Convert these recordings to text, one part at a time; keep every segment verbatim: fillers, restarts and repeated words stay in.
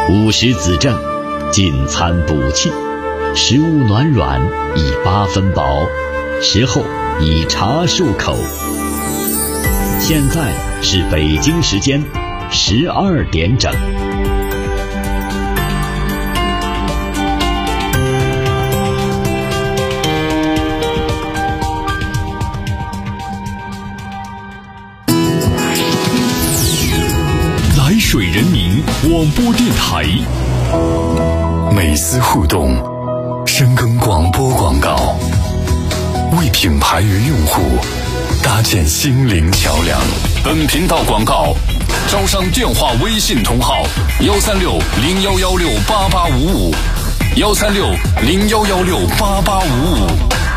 午时子正，进餐补气，食物暖软，以八分饱，食后以茶漱口。现在是北京时间十二点整。 来水人民广播电台， 美思互动，深耕广播广告，为品牌与用户搭建心灵桥梁。 本频道广告招商电话微信同号：幺三六零幺幺六八八五五，幺三六零幺幺六八八五五。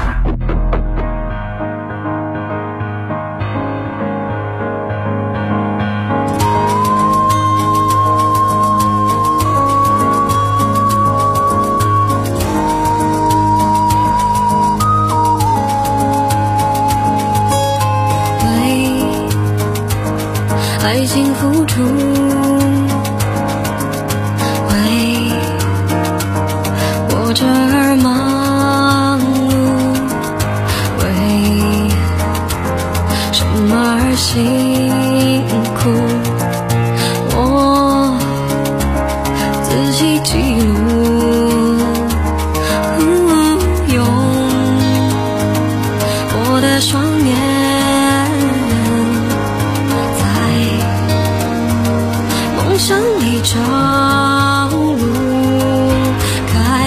爱情付出，为我这儿忙碌，为什么而辛苦，我自己记录，用我的双眼梦想里找路，开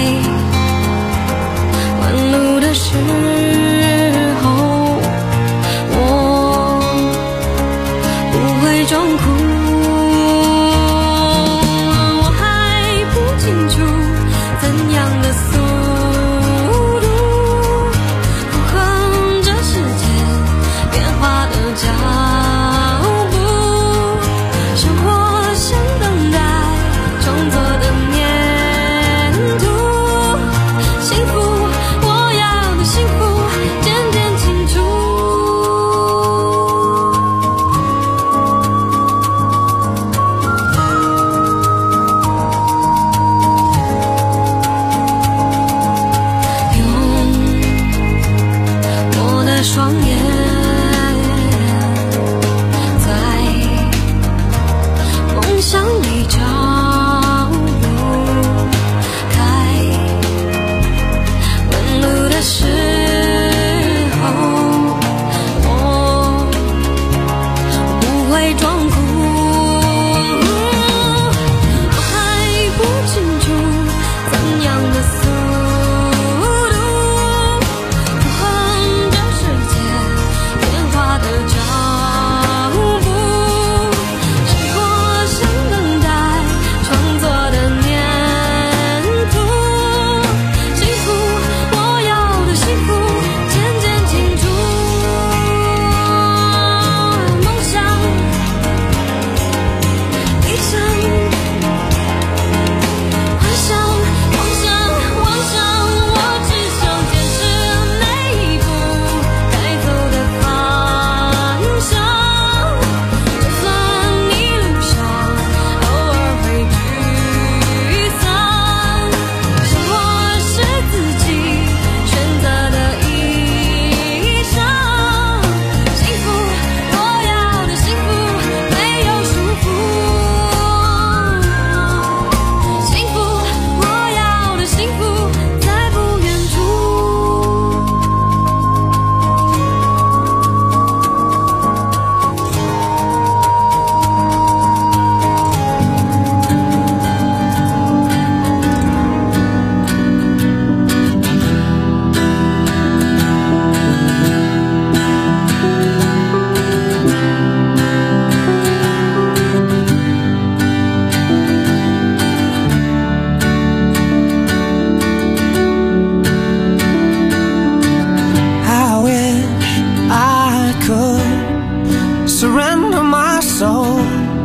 弯路的时候，我不会装哭。我还不清楚怎样的速度符合这世界变化的脚步，生活创作的粘土，幸福，我要的幸福渐渐清楚。用我的双眼在梦想里找时候，我不会装哭。我还不清楚怎样的速度符合这世界变化的脚步，生活像等待创作的粘土，幸福我要幸福渐渐清楚，梦想一生，幻想妄想妄想，我只想坚持每一步该走的方向，就算一路上偶尔会沮丧，生活是自己选择的衣裳，幸福，我要的幸福没有束缚，幸福，我要的幸福在不远处。 I wish I could surrender my soul,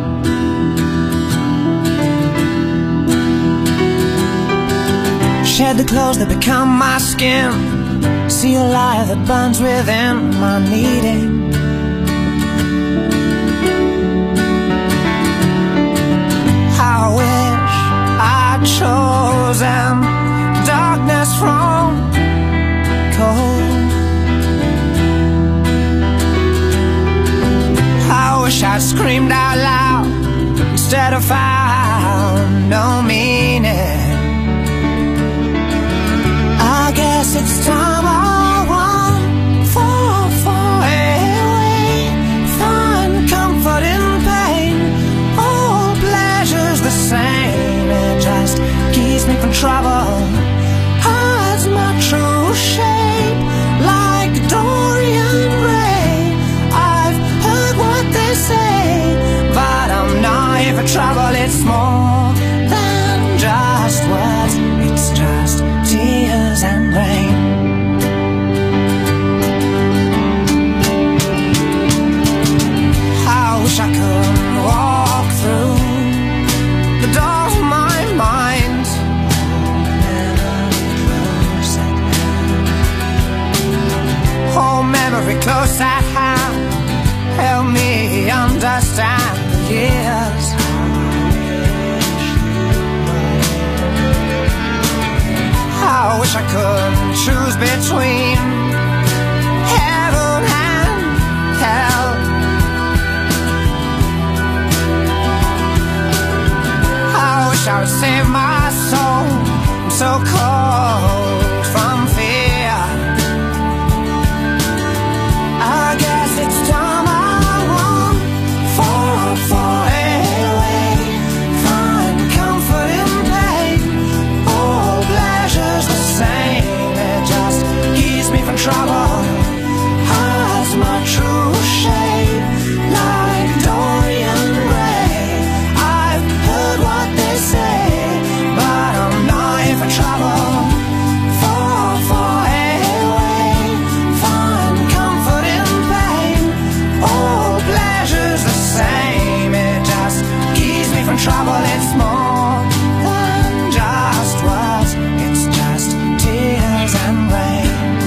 shed the clothes that become my skin, see a light that burns within my needing. I wish chosen darkness from cold. I wish I'd screamed out loud instead of found no meaning. I guess it's time I run far, far away, find comfort in pain. All pleasure's the same, it just keeps me from trouble, hides my true shape like Dorian Gray. I've heard what they say, but I'm not here for trouble. It's more than just words, it's just tears and rain. I wish I could walk through the door of my mind, hold memory close at hand, help me understand the years. I wish I could choose between heaven and hell. I wish I would save my soul, I'm so cold from fear. I guess it's time I run far, far away, find comfort in pain. All pleasure's the same, it just keeps me from trouble, hides my true shape like Dorian Gray. I've heard what they say, but I'm not here for trouble. Far, far away, find comfort in pain. All pleasure's the same, it just keeps me from trouble. It's more than just words, it's just tears and rain.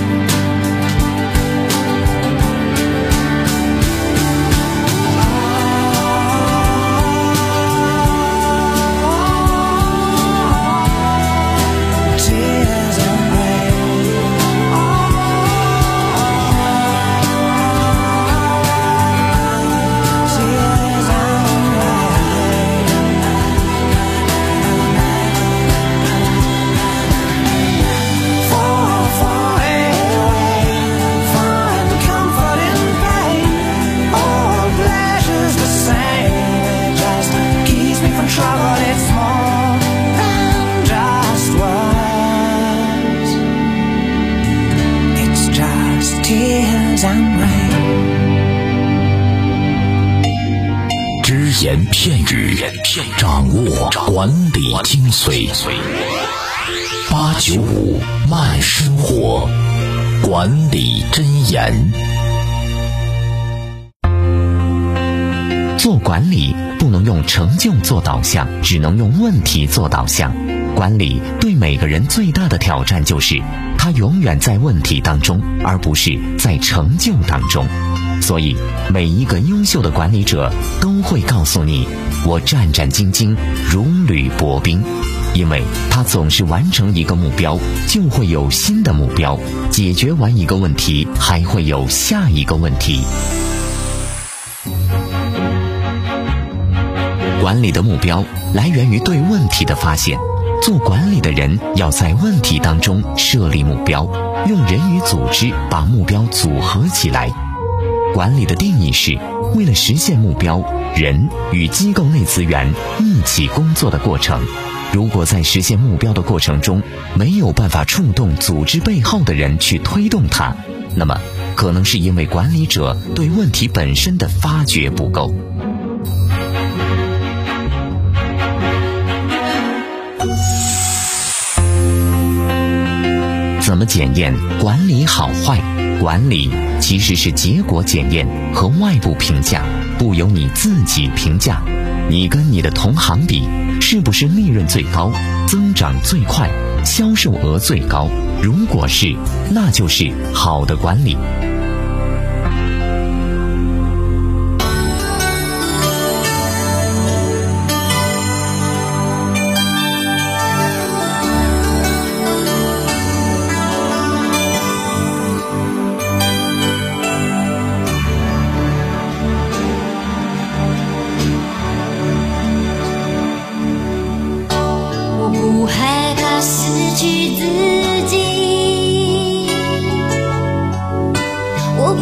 Tears and rain. Tears and rain. Far, far away, find comfort in pain. All pleasure's the same, it just keeps me from trouble. It's more than just words, it's just tears and rain. 只言片语，掌握管理精髓。八九五慢生活，管理真言。 做管理不能用成就做导向，只能用问题做导向。管理对每个人最大的挑战就是，他永远在问题当中，而不是在成就当中。所以，每一个优秀的管理者都会告诉你，我战战兢兢，如履薄冰。因为他总是完成一个目标，就会有新的目标；解决完一个问题，还会有下一个问题。管理的目标来源于对问题的发现。做管理的人要在问题当中设立目标，用人与组织把目标组合起来。管理的定义是，为了实现目标，人与机构内资源一起工作的过程。如果在实现目标的过程中没有办法触动组织背后的人去推动它，那么可能是因为管理者对问题本身的发掘不够。怎么检验管理好坏？管理其实是结果检验和外部评价，不由你自己评价。你跟你的同行比，是不是利润最高、增长最快、销售额最高？如果是，那就是好的管理。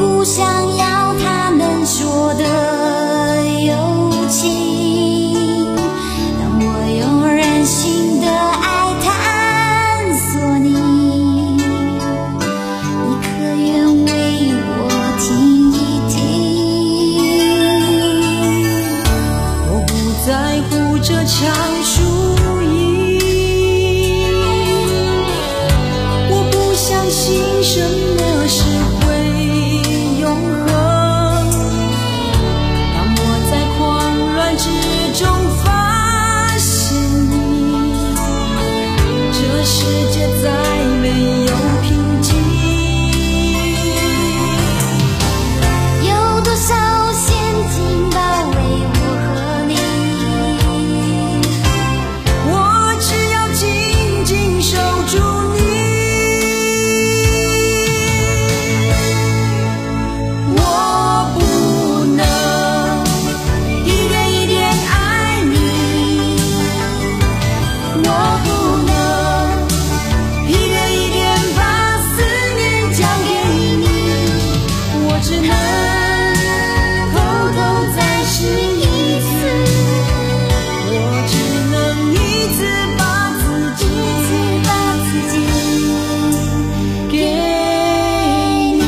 不想要他们说的友情，当我用任性的爱探索你，你可愿为我听一听？ 我不在乎这场输赢，我不相信什么是会永恒。当我在狂乱之中发现你，这世界再没有平静。 有多少陷阱包围我和你， 我只要紧紧守住你，我不能一点一点爱你，我不能一点一点把思念交给你，我只能偷偷再试一次，我只能一次把自己把自己给你。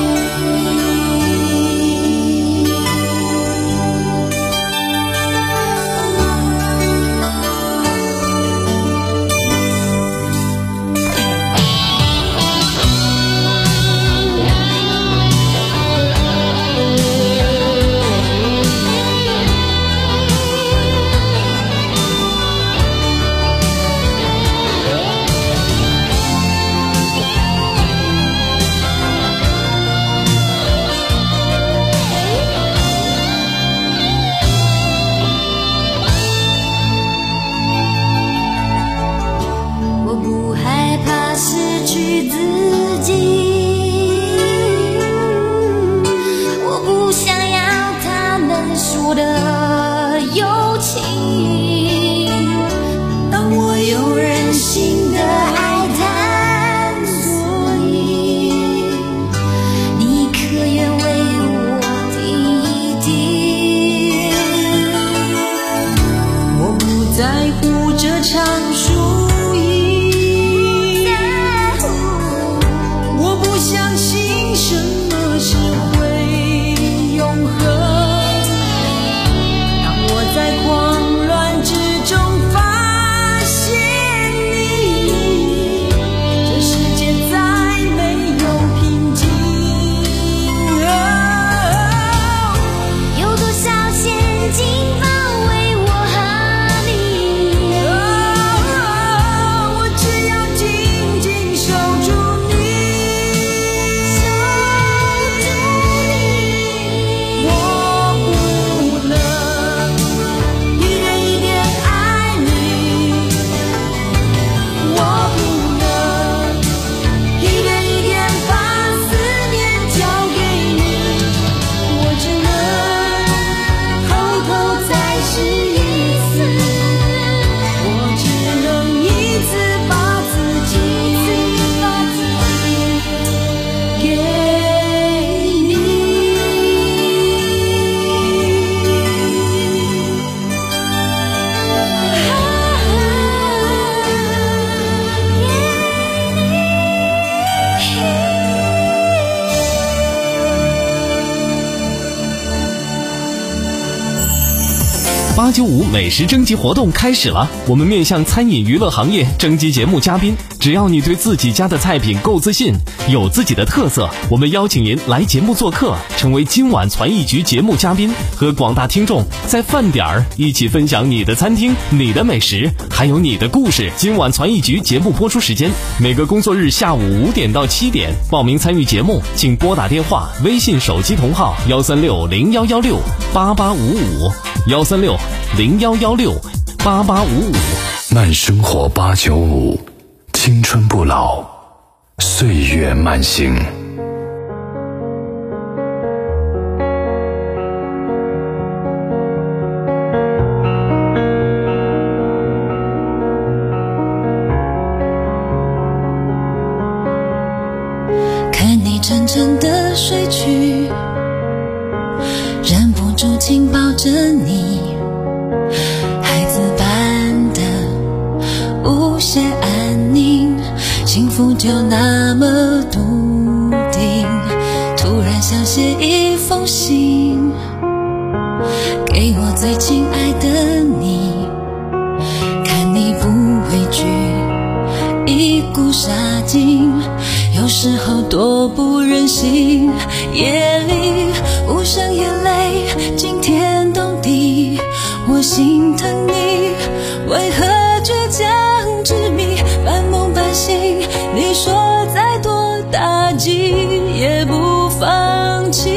我不害怕失去自己，我不想要他们说的友情，当我用任性的爱探索你，你可愿为我听一听？我不在乎这场输赢，我不相信什么是会永恒。当我在狂乱之中发现你，这世界再没有平静。 有多少陷阱包围我和你， 我只要紧紧守住你， 守住你， 我不能一点一点爱你，我不能一点一点把思念交给你，我只能偷偷再试一次，我只能一次把自己把自己给你。 八九五美食征集活动开始了，我们面向餐饮娱乐行业征集节目嘉宾，只要你对自己家的菜品够自信，有自己的特色，我们邀请您来节目做客，成为今晚传艺局节目嘉宾，和广大听众在饭点儿一起分享你的餐厅、你的美食，还有你的故事。今晚传艺局节目播出时间每个工作日下午五点到七点，报名参与节目，请拨打电话、微信手机同号幺三六零幺幺六八八五五幺三六零幺幺六八八五五。 慢生活八九五，青春不老，岁月慢行。 看你沉沉的睡去，忍不住紧抱着你，孩子般的无限安宁，幸福就那么笃定。突然想写一封信给我最亲爱的你，看你不畏惧一股杀劲，有时候多不忍心。夜里无声眼泪惊天动地，我心疼你为何倔强执迷，半梦半醒。你说再多打击也不放弃，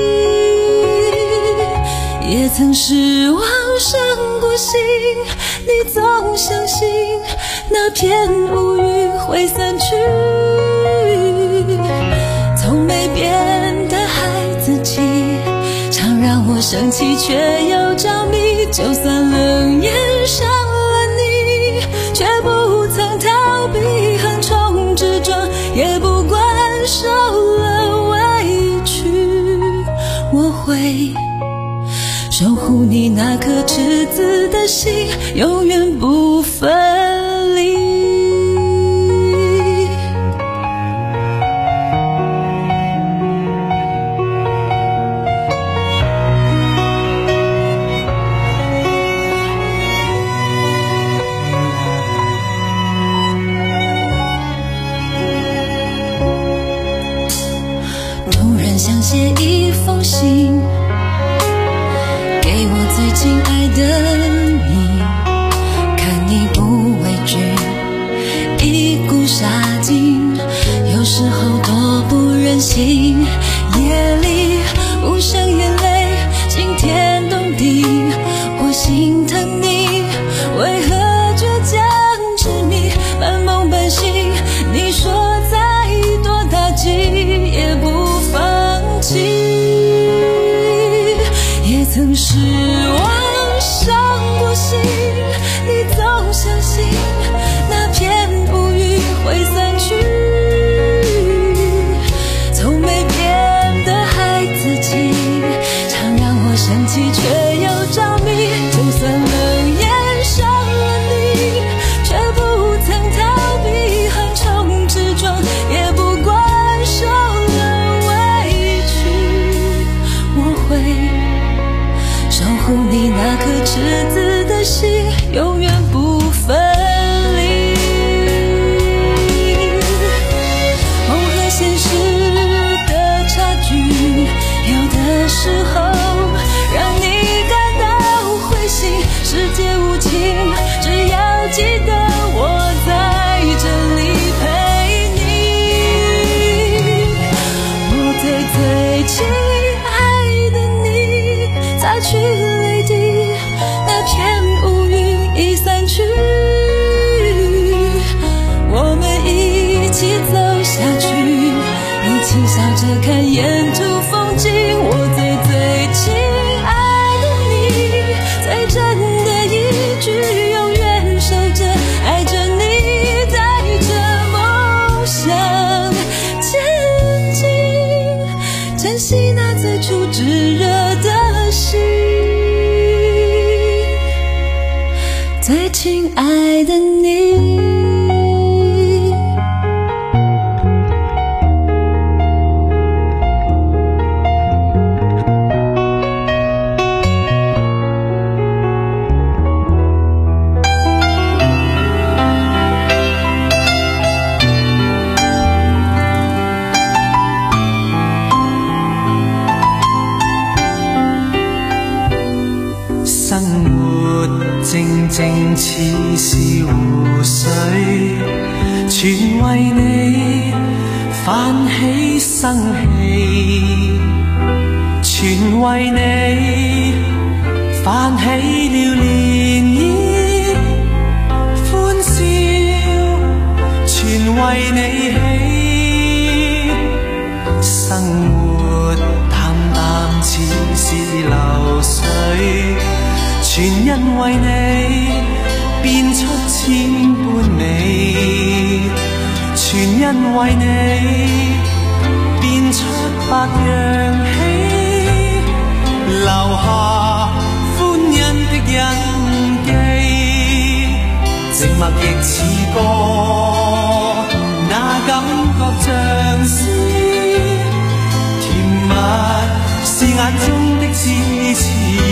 也曾失望伤过心，你总相信那片乌云会散去。从没变的孩子气，常让我生气却又着迷。就算冷眼伤了你，却不曾逃避横冲直撞，也不管受了委屈。我会守护你那颗赤子的心，永远不分离。突然想写一封信给我最亲爱的你，看你不畏惧一股杀劲，有时候多不忍心。夜里无声眼泪惊天动地，我心疼你为何倔强执迷，半梦半醒。你说再多打击也不放弃，也曾失望伤过心，你总相信那片乌云会散去。从没变的孩子气，常让我生气却又着迷。就算冷眼伤了你，却不曾逃避横冲直撞，也不管受了委屈。我会守护你那颗赤子的心，永远不分离。梦和现实的差距，有的时候让你感到灰心。世界无情，只要记得我在这里陪你。我最最亲爱的你，擦去泪滴，那片乌云已散去，我们一起走下去，一起笑着看沿途风景。我最最亲爱的你，最真的一句永远守着，爱着你，带着梦想前进，珍惜那最初炙热的心，最亲爱的你。 生活靜靜似是湖水，全為你泛起生氣，全為你泛起了漣漪，歡笑全為你起，生活淡淡似是流水，全因為你變出千般美，全因為你默亦似歌，那感覺像詩，甜蜜是眼中的痴痴，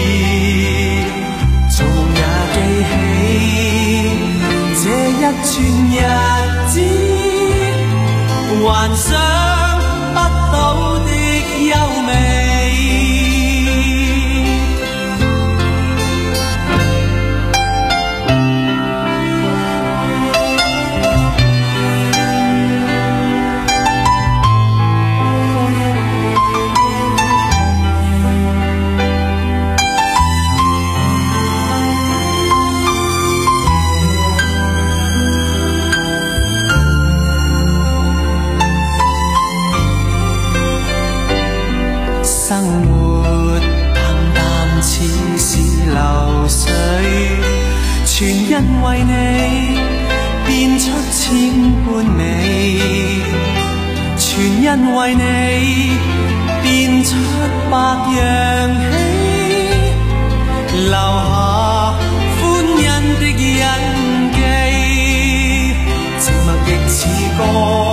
做夢也記起這一串日子，幻想不到的優美。生活淡淡似是流水，全因為你變出千般美，全因為你變出百樣喜，留下歡欣的印記，寂寞亦似歌，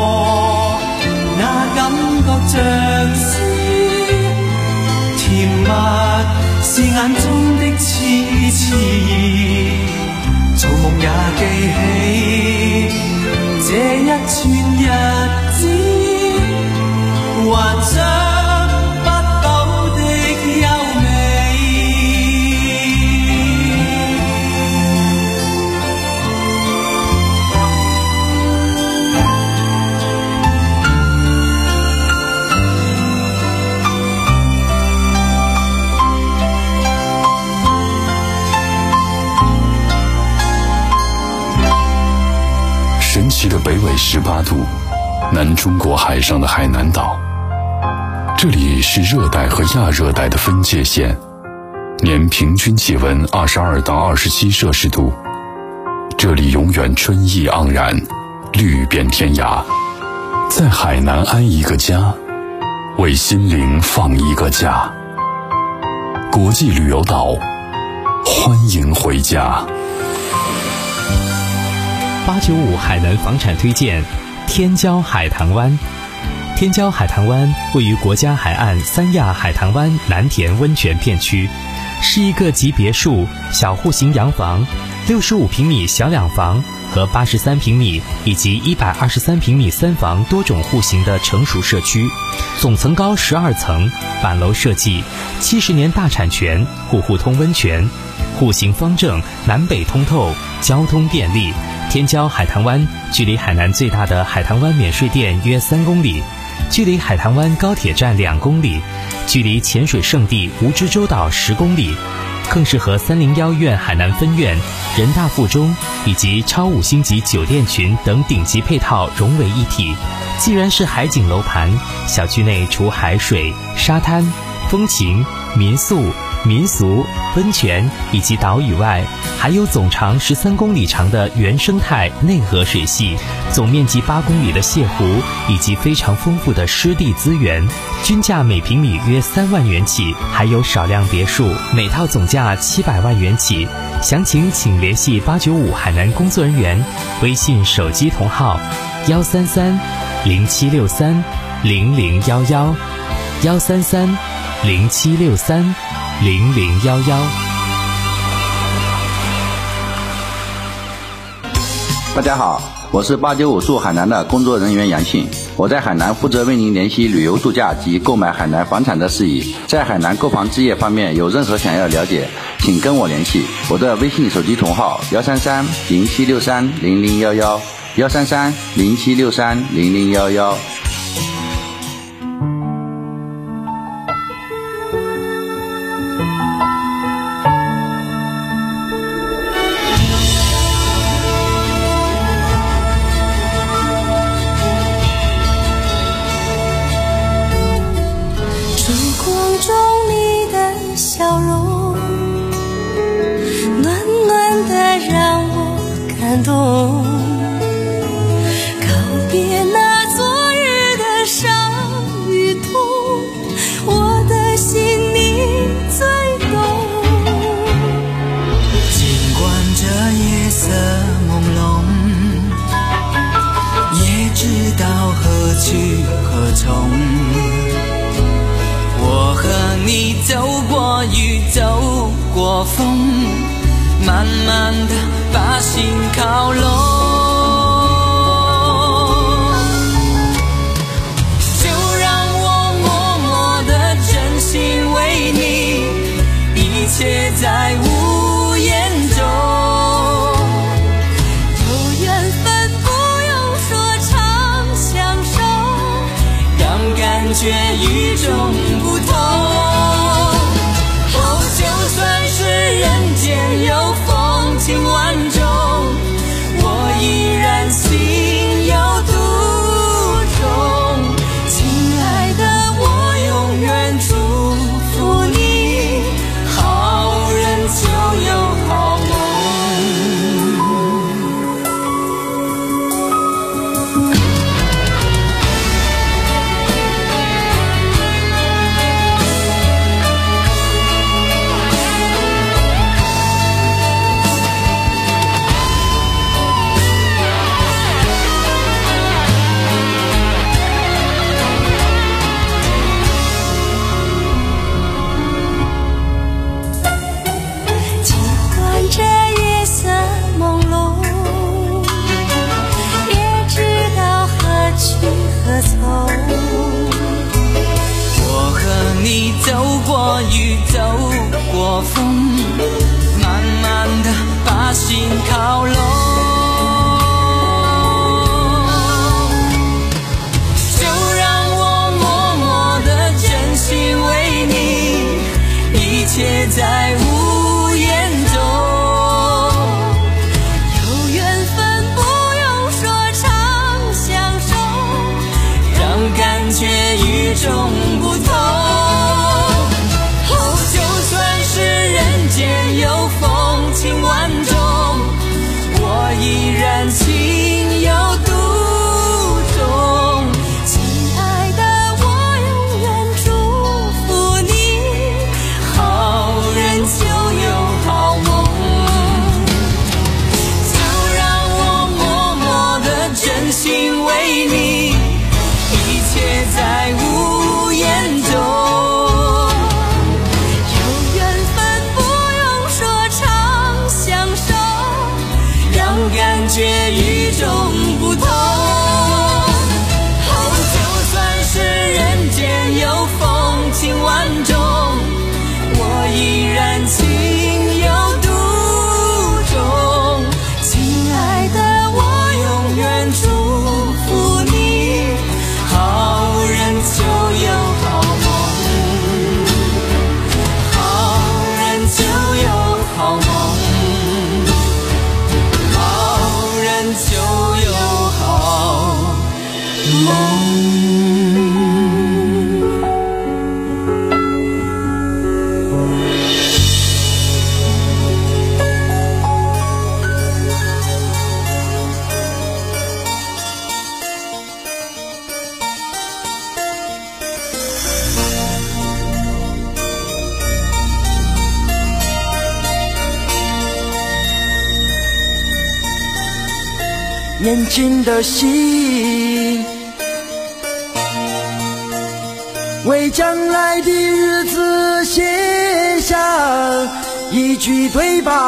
那感覺像詩，甜蜜是眼中的痴痴，做夢也記起這一串日子，幻想不到的優美。 神奇的北纬十八度，南中国海上的海南岛，这里是热带和亚热带的分界线，年平均气温二十二到二十七摄氏度，这里永远春意盎然，绿遍天涯。在海南安一个家，为心灵放一个假。国际旅游岛，欢迎回家。 八九五海南房产推荐天骄海棠湾。天骄海棠湾位于国家海岸三亚海棠湾南田温泉片区，是一个集别墅、小户型洋房、六十五平米小两房和八十三平米以及一百二十三平米三房多种户型的成熟社区，总层高十二层，板楼设计，七十年大产权，户户通温泉，户型方正，南北通透，交通便利。天骄海棠湾距离海南最大的海棠湾免税店约三公里，距离海棠湾高铁站两公里，距离潜水圣地蜈支洲岛十公里，更是和三零幺院海南分院、人大附中以及超五星级酒店群等顶级配套融为一体。既然是海景楼盘，小区内除海水、沙滩、风情、民宿、民俗、温泉以及岛屿外，还有总长十三公里长的原生态内河水系，总面积八公里的泻湖，以及非常丰富的湿地资源，均价每平米约三万元起，还有少量别墅，每套总价七百万元起。详情请联系八九五海南工作人员，微信手机同号幺三三零七六三零零幺幺幺三三零七六三零零幺幺。 大家好，我是八九五驻海南的工作人员杨信，我在海南负责为您联系旅游度假及购买海南房产的事宜。在海南购房置业方面有任何想要了解，请跟我联系，我的微信手机同号幺三三零七六三零零幺幺幺三三零七六三零零幺幺。 笑容暖暖的让我感动，告别那昨日你走过雨，走过风，慢慢地把心靠拢。就让我默默地真心为你，一切在无言中。 有缘分不用说长相守， 让感觉与众不同。哦，就算是人间有风情万种，我依然心有独钟。亲爱的，我永远祝福你，好人就有好梦。 尽管这夜色朦胧，也知道何去何从。 我和你走过雨，走过风，慢慢地把心靠拢。就让我默默地真心为你，一切在无言中。 有缘分不用说长相守， 让感觉与众不同。哦，就算是人间有风情万种，我依然心有独钟。 亲爱的，我永远祝福你， 好人就有好梦。就让我默默地真心为你，一切在无言中。 有缘分不用说长相守， 让感觉与众不同。哦，就算是人间有风情万种，我依然心有独钟。亲爱的，我永远祝福你，好人就有好梦，好人就有好梦，好人就有好梦。 年轻的心，为将来的日子写下一句对白。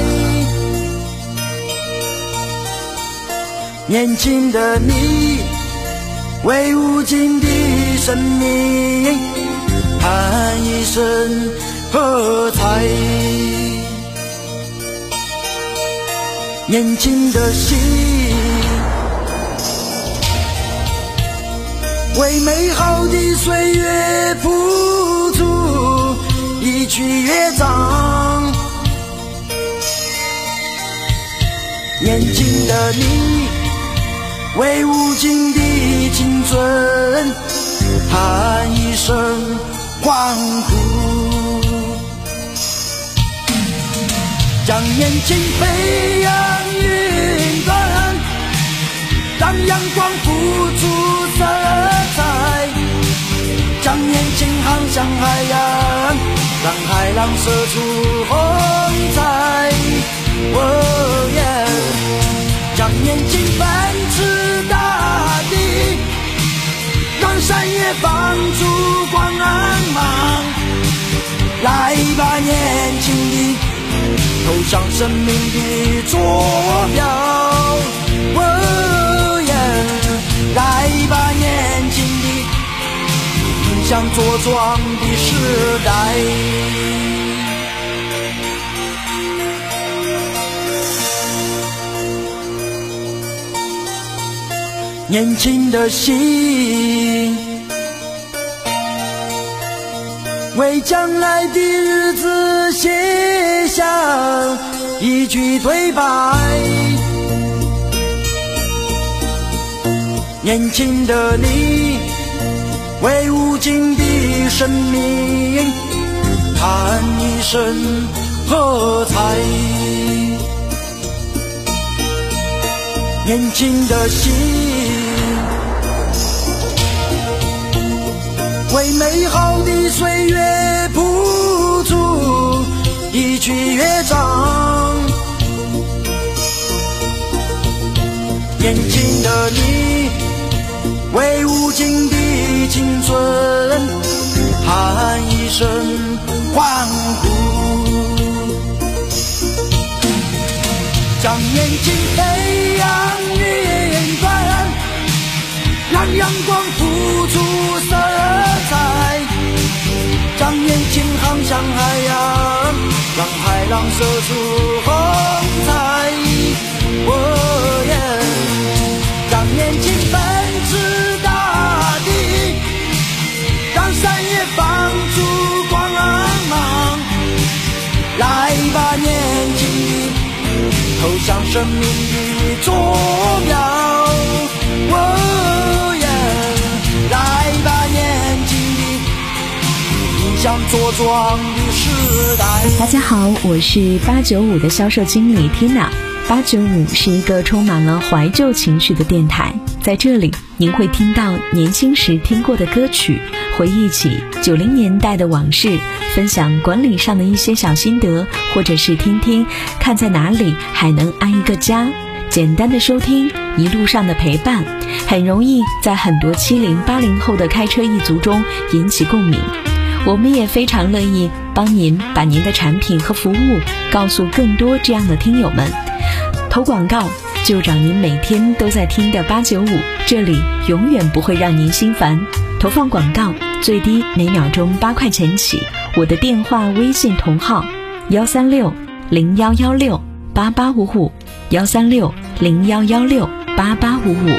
年轻的你，为无尽的生命喊一声喝彩。年轻的心，为美好的岁月谱出一曲乐章。年轻的你，为无尽的青春喊一声欢呼。将年轻飞扬云端，让阳光付出色彩。将年轻航向海洋，让海浪射出风采。哦耶！将年轻奔驰大地，让山野放出光芒。 来吧年轻的，投向生命的坐标。哦耶，来吧年轻的，迎向茁壮的时代。年轻的心，为将来的日子写下一句对白。年轻的你，为无尽的生命喊一声喝彩。年轻的心，为美好的岁月谱出一曲乐章。年轻的你，为无尽的青春喊一声欢呼。将眼睛飞扬云端，让阳光付出色彩，将眼睛航向海洋，让海浪射出风采。哦耶，将眼睛奔驰大地，让山野放出光芒。来吧年轻的，投向生命的坐标。哦耶，来吧年轻的，迎向茁壮的时代。 大家好，我是八九五的销售经理 Tina。八九五是一个充满了怀旧情绪的电台，在这里您会听到年轻时听过的歌曲，回忆起九零年代的往事，分享管理上的一些小心得，或者是听听看在哪里还能安一个家。简单的收听，一路上的陪伴，很容易在很多七零八零后的开车一族中引起共鸣。我们也非常乐意帮您把您的产品和服务告诉更多这样的听友们。投广告就找您每天都在听的八九五，这里永远不会让您心烦。投放广告最低每秒钟八块钱起，我的电话微信同号幺三六零幺幺六八八五五，幺三六零幺幺六八八五五。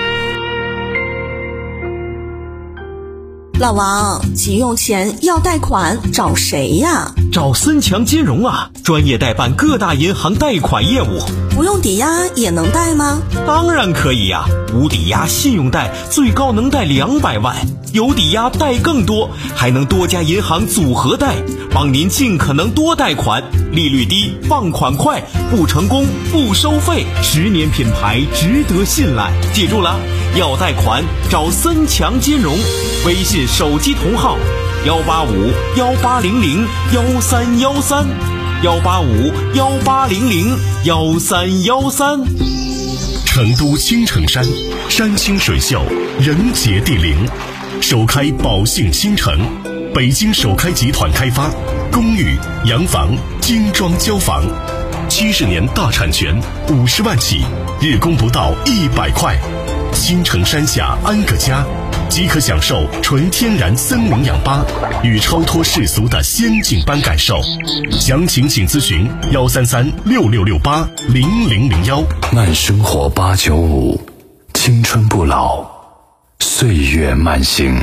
老王，急用钱要贷款找谁呀？ 找森强金融啊，专业代办各大银行贷款业务。 不用抵押也能贷吗？ 当然可以呀、啊，无抵押信用贷最高能贷两百万，有抵押贷更多，还能多家银行组合贷，帮您尽可能多贷款，利率低，放款快，不成功不收费，十年品牌值得信赖。记住了，要贷款找森强金融，微信手机同号幺八五幺八零零幺三幺三。幺八五幺八零零幺三幺三。 成都青城山，山清水秀，人杰地灵，首开宝兴新城，北京首开集团开发，公寓、洋房、精装交房，七十年大产权，五十万起，日供不到一百块。青城山下安个家，即可享受纯天然森林氧吧与超脱世俗的仙境般感受。详情请咨询幺三三六六六八零零零幺。 慢生活八九五，青春不老，岁月慢行。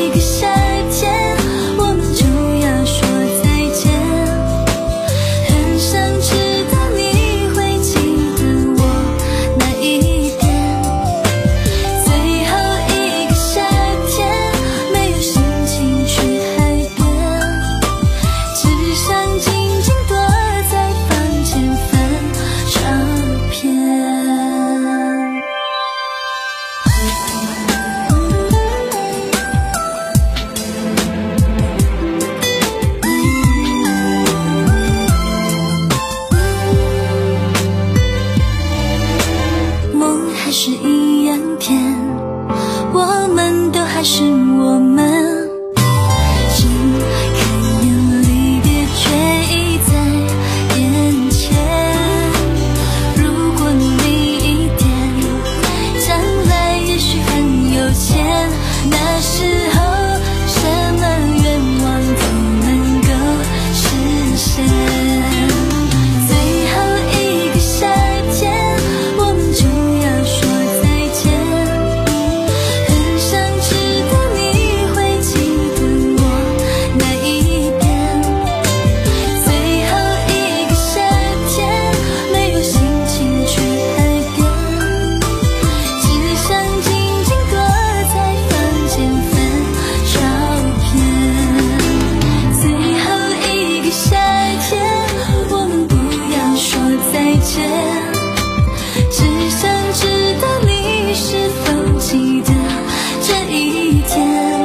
很见，只想知道你是否记得这一天。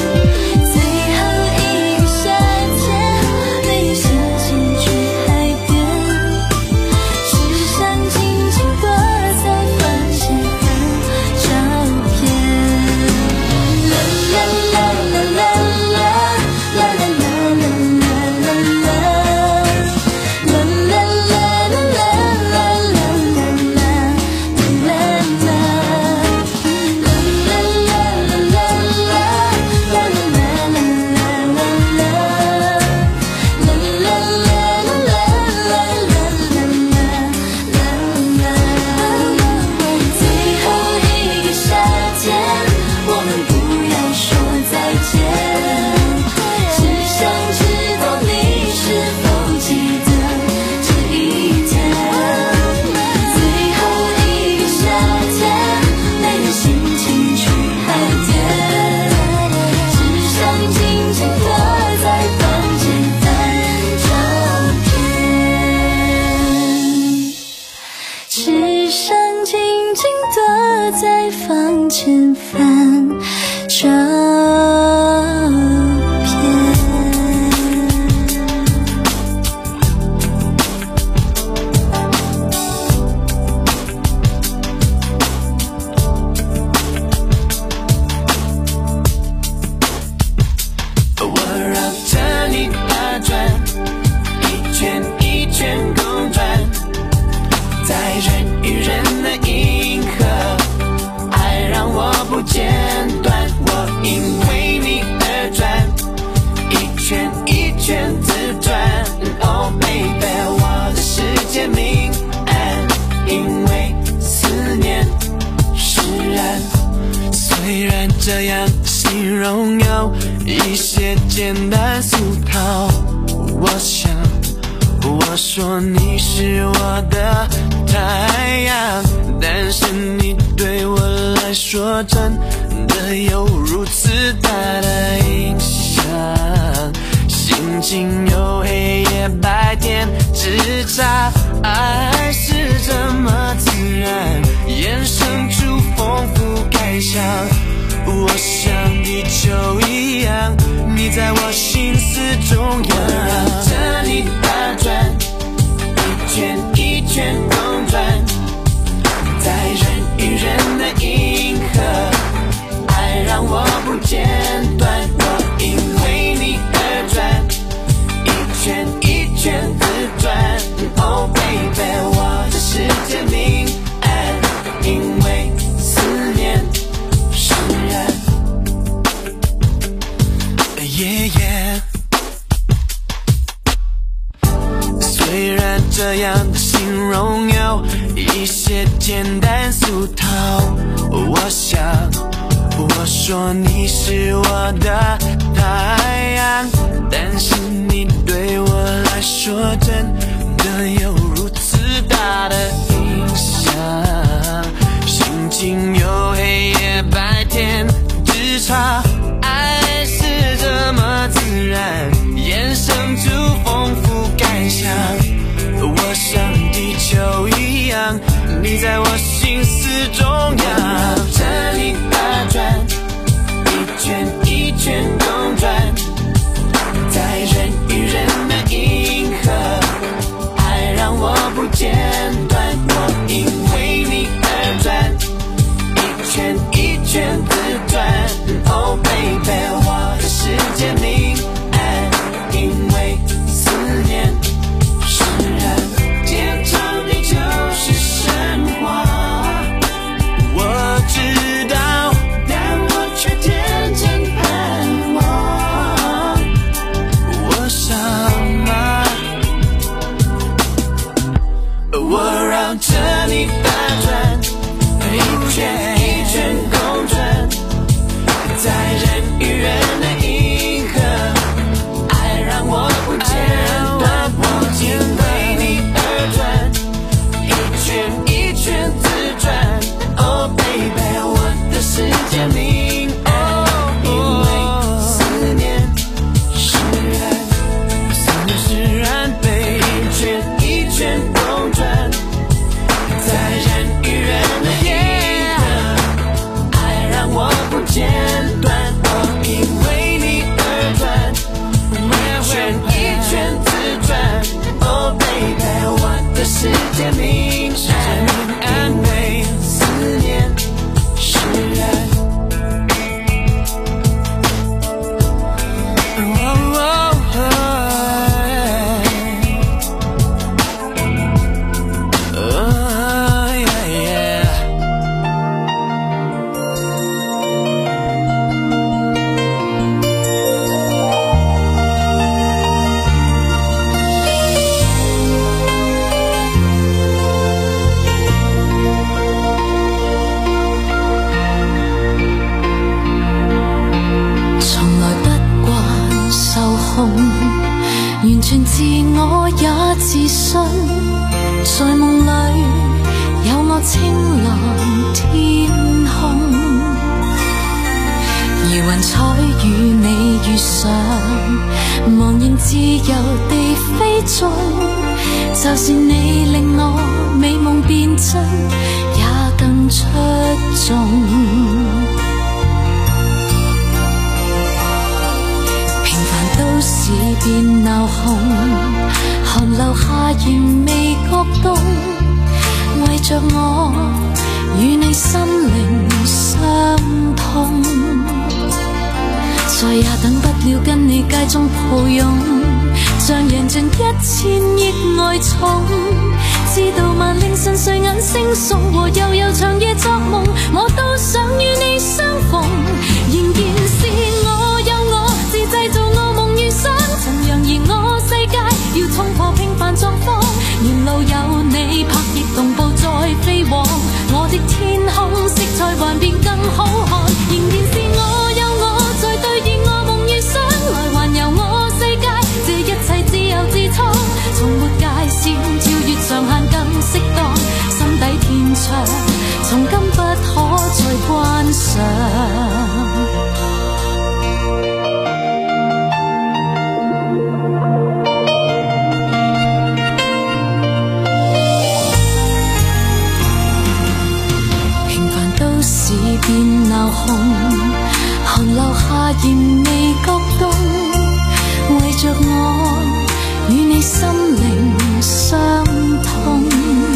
这样形容有一些简单俗套，我想我说你是我的太阳，但是你对我来说真的有如此大的影响，心情有黑夜白天之差，爱是这么自然衍生出丰富感想，我像地球一样，你在我心思中央，绕着你打转，一圈一圈公转，在人与人的银河，爱让我不间断，我因为你而转，一圈一圈自转， Oh baby， 我的世界明暗，因为思念释然。Yeah, yeah。 虽然这样的形容有一些简单俗套，我想我说你是我的太阳，但是你对我来说真的有如此大的影响，心情有黑夜白天之差，爱是这么自然衍生出丰富感想，我像地球一样，你在我心思中央，绕着你打转，一圈一圈公转，在人与人的银河，爱让我不间断，我因为你而转，一圈一圈自转， Oh baby， 我的世界明暗，因为思念释然，接着你就是神话。 红，完全自我也自信，在梦里有我青蓝天空，如云彩与你遇上，茫然自由地飛進，就是你令我美夢變真，也更出眾。平凡都市變鬧哄，寒流下仍未覺凍，為着我與你心靈相通，再也等不了跟你街中抱擁，像贏盡一千億愛寵，知道萬令晨睡眼惺忪和悠悠長夜作夢，我都想與你相逢。仍然是我有我，自製造我夢與想，曾揚言我世界要衝破平凡狀況，沿路有你拍翼同步再飛往，我的天空色彩幻變更好看。仍然是我有我，在兌現我夢與想，來環遊我世界，這一切自由自創，從沒界線，超越上限更適當，心底天窗，從今不可再關上。變鬧哄，寒流下仍未覺凍，為着我與你心靈相通，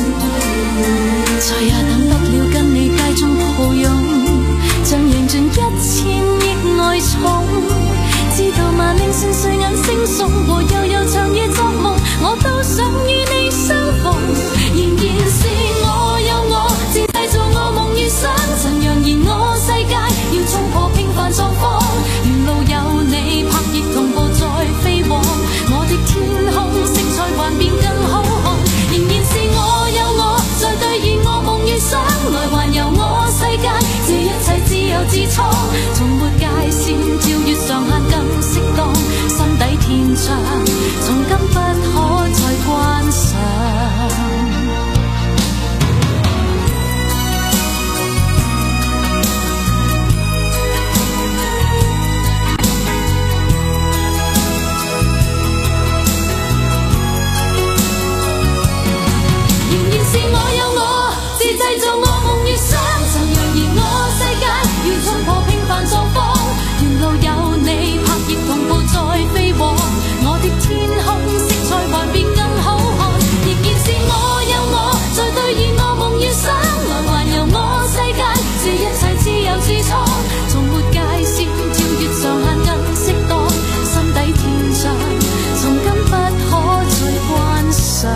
再也等不了跟你街中抱擁，像贏盡一千億愛寵，知道萬令晨睡眼惺忪和悠悠長夜作夢，我都想與你相逢。仍然是我有我，自製造我夢與想，曾揚言我世界要衝破平凡狀況，沿路有你拍翼同步再飛往，我的天空色彩幻變更好看。仍然是我有我，在兌現我夢與想，來環遊我世界，這一切自由自創，從沒界線，超越上限更適當，心底天窗，從今不可再關上。製造我夢與想，曾揚言我世界要衝破平凡狀況，沿路有你拍翼同步再飛往，我的天空色彩幻變更好看。仍然是我有我，在兌現我夢與想，來環遊我世界，這一切自由自創，從沒界線，超越上限更適當，心底天窗，從今不可再關上。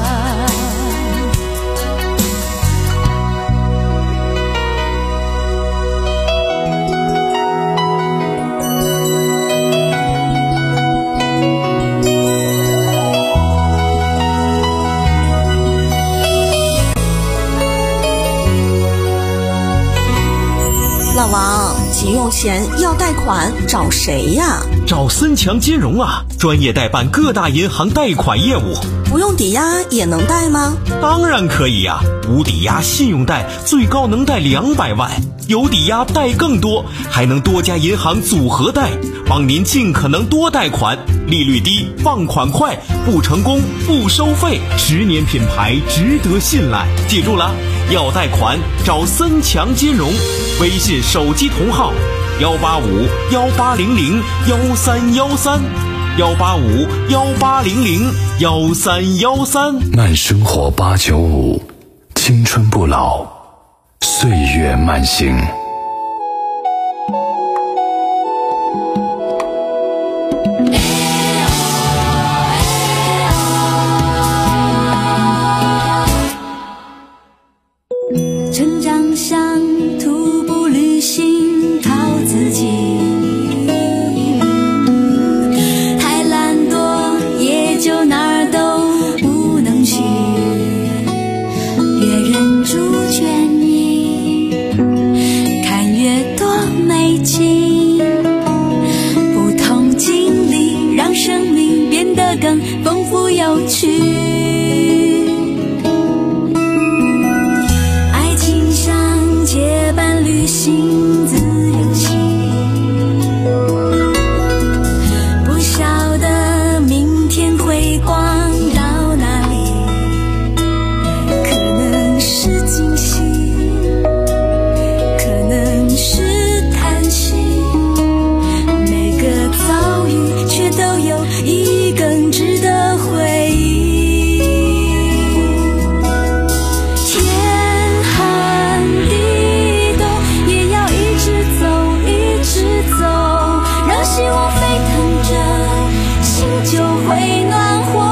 老王，急用钱要贷款找谁呀？ 找森强金融啊，专业代办各大银行贷款业务。 不用抵押也能贷吗？ 当然可以呀、啊，无抵押信用贷最高能贷两百万，有抵押贷更多，还能多家银行组合贷，帮您尽可能多贷款，利率低，放款快，不成功不收费， 十年品牌，值得信赖。 记住了，要贷款找森强金融，微信手机同号幺八五幺八零零幺三幺三，幺八五幺八零零幺三幺三。 慢生活八九五，青春不老，岁月慢行。 成长像徒步旅行，靠自己，太懒惰也就哪儿都不能去，别人主劝你有趣。爱情像结伴旅行，自由行，不晓得明天会逛到哪里，可能是惊喜，可能是叹息，每个遭遇却都有一更值得回忆。天寒地冻，也要一直走，一直走，让希望飞腾着，心就会暖和。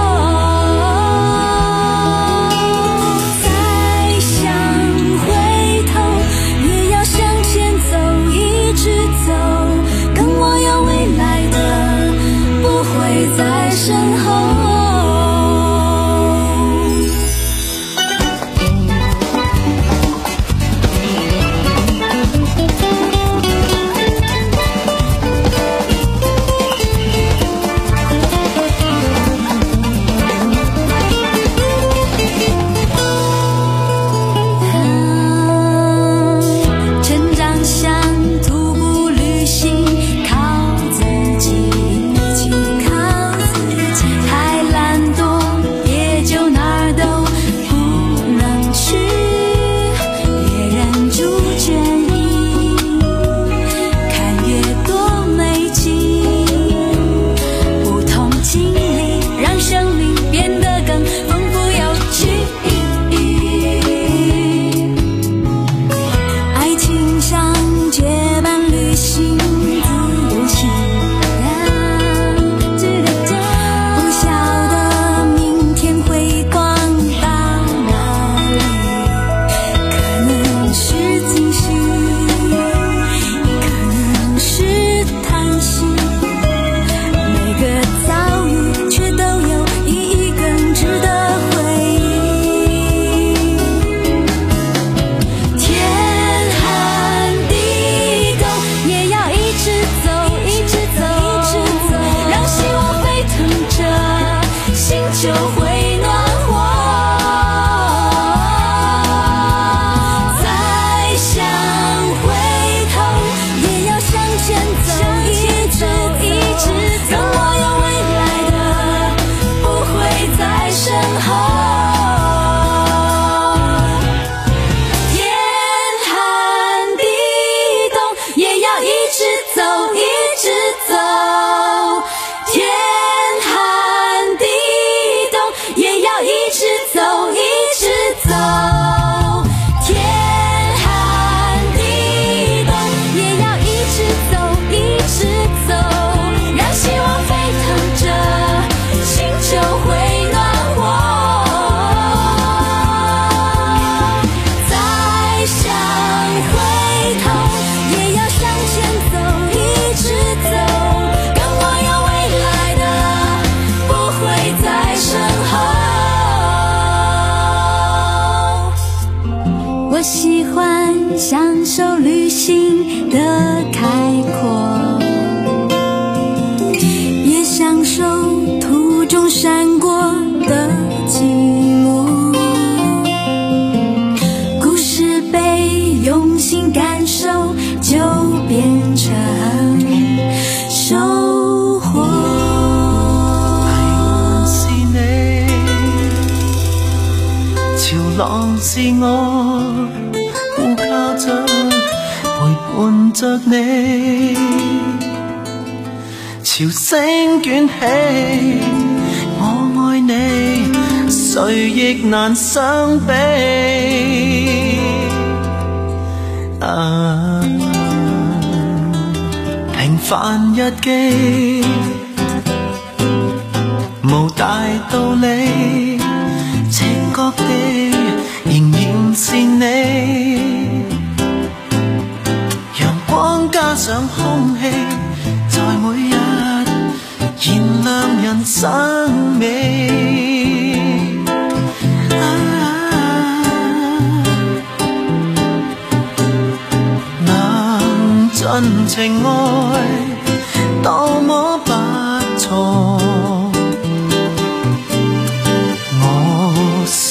再想回头，也要向前走，一直走，跟我有未来的不会在身后。成长像徒步旅行，靠自己，请靠自己。太懒惰，也就哪儿都不能去，也忍住倦意，看越多美景。不同经历让生命变得更丰富有趣。爱情像结伴旅行，自由行，不晓得明天会逛到哪里，可能是惊喜，可能是叹息，每个遭遇却都有意义，更值得回忆。天寒地冻，也要一直走，一直走，一直走，让希望飞腾着，心就会暖和。再想回头，也要向前走，一直一直走，跟我有未来的不会在身后。天寒地冻，也要一直走，一直走。天寒地冻，也要一直走，一直走。天寒地冻，也要一直走，一直走，让希望飞腾着，心就会暖和。再想回头，也要向前走，一直走，跟我有未来的不会在身后。我喜欢享受旅行的开阔，也享受途中闪过的寂寞。故事被用心感受，就变成收获。 是你，潮浪是我，呼靠着，陪伴着你。潮聲捲起，我愛你，誰亦難相比。啊，平凡日記，無大道理，直覺地仍然是你。陽光加上空氣，在每日燃亮人生命。啊，能盡情愛，多麼不錯。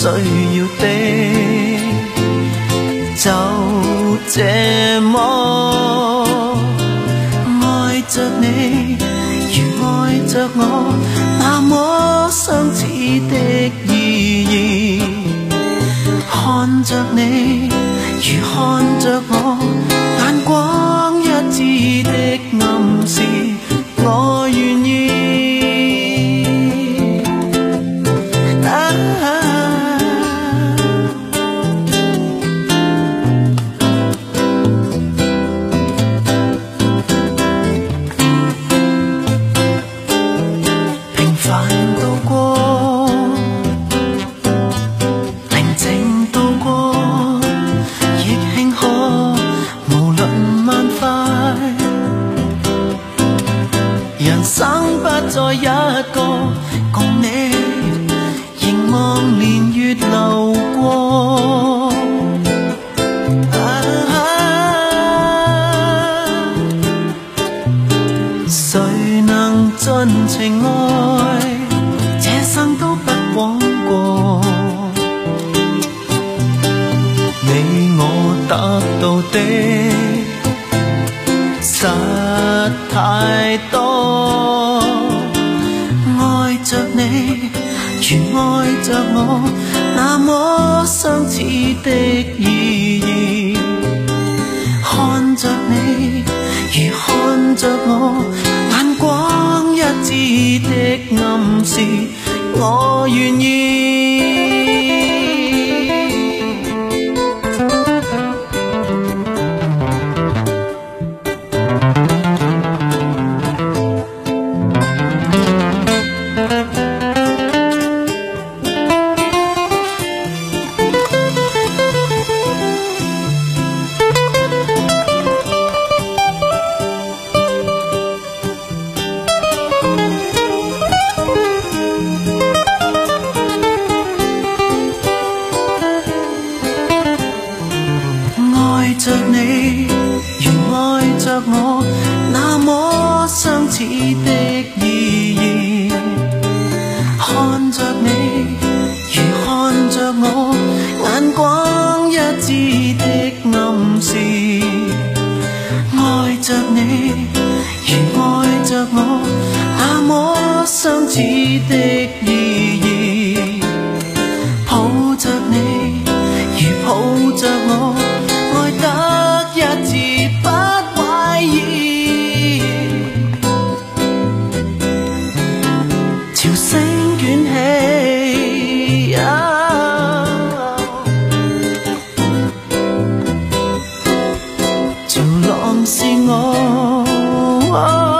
要的，就這麼愛着你，如愛着我，那麼相似的意義。看着你，如看着我，眼光一致的暗示，我願意。人生不再一個，共你凝望年月流過。啊，誰能盡情愛，這生都不枉過。你我得到的實太多，愛着你，如愛着我，那麼相似的意義。看着你，如看着我，眼光一致的暗示，我願意。愛着你，如愛着我，那麼相似的意義。看着你，如看着我，眼光一致的暗示。愛着你，如愛着我，那麼相似的意義。抱着你，如抱着我，愛得一致不懷疑，潮聲捲起，啊，潮浪是我。啊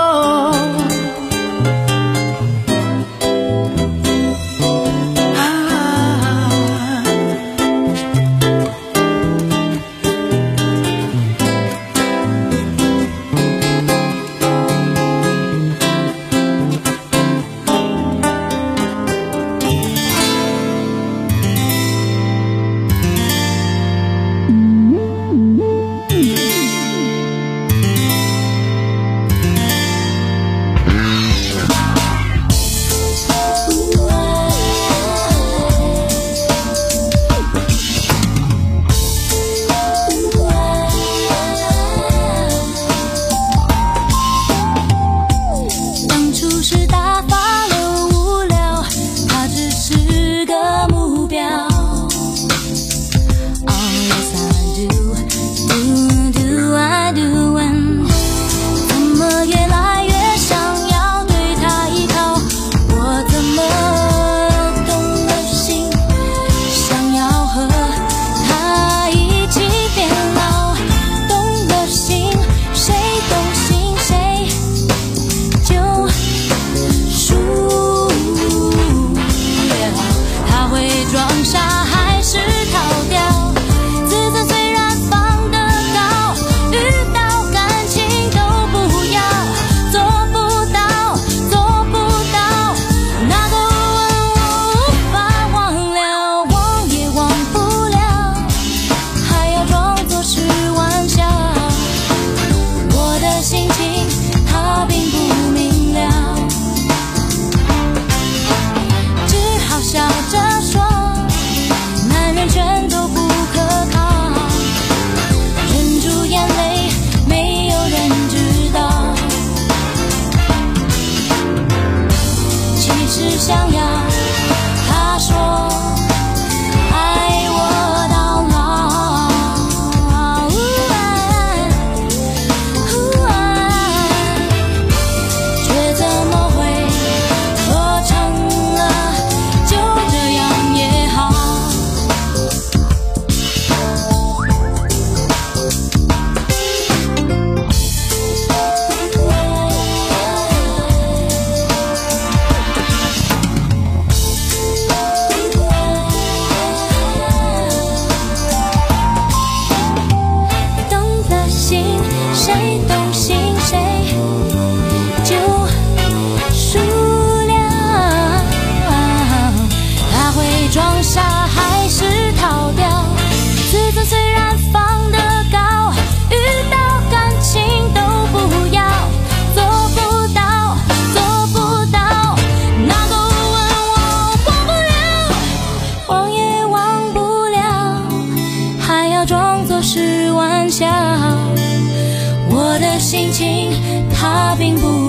并不